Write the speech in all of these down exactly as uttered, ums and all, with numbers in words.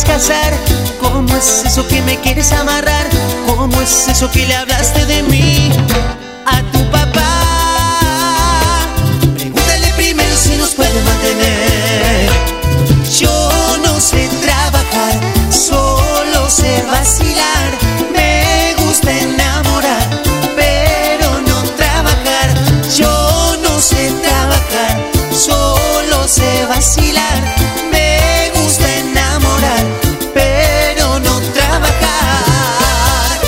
casar? ¿Cómo es eso que me quieres amarrar? ¿Cómo es eso que le hablaste de mí a tu papá? Pregúntale primero si nos puede mantener. Yo no sé trabajar, solo sé vacilar. Me gusta enamorar, pero no trabajar. Yo no sé trabajar, solo sé vacilar. Me gusta enamorar, pero no trabajar.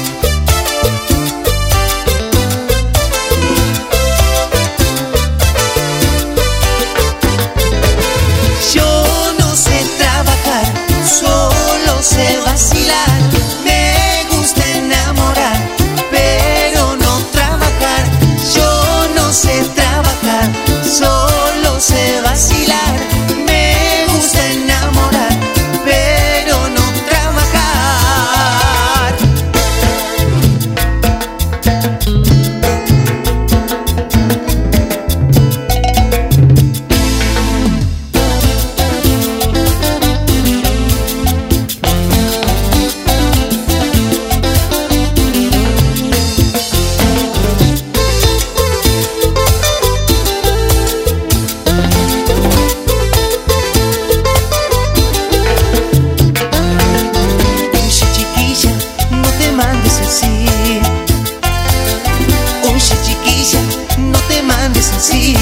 Yo no sé trabajar, solo sé vacilar. Me gusta enamorar, pero no trabajar. Yo no sé trabajar, solo sé vacilar. Me gusta enamorar, pero no trabajar. Oye, chiquilla, no te mandes así. Oye, chiquilla, no te mandes así.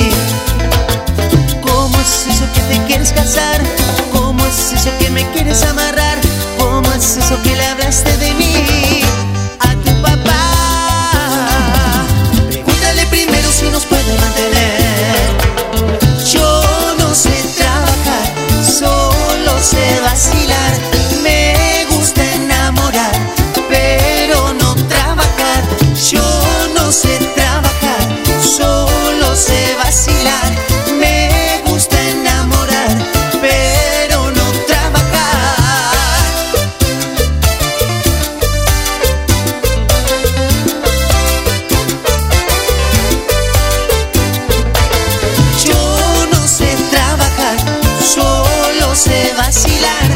¿Cómo es eso que te quieres casar? ¿Cómo es eso que me quieres amarrar? ¿Cómo es eso que le hablaste de mí a tu papá? Pregúntale primero si nos puede mantener. Yo no sé trabajar, solo sé vacilar. Me gusta enamorar, pero no trabajar. Yo no sé trabajar, solo sé vacilar. Me gusta enamorar, pero no trabajar. Yo no sé trabajar, solo sé vacilar.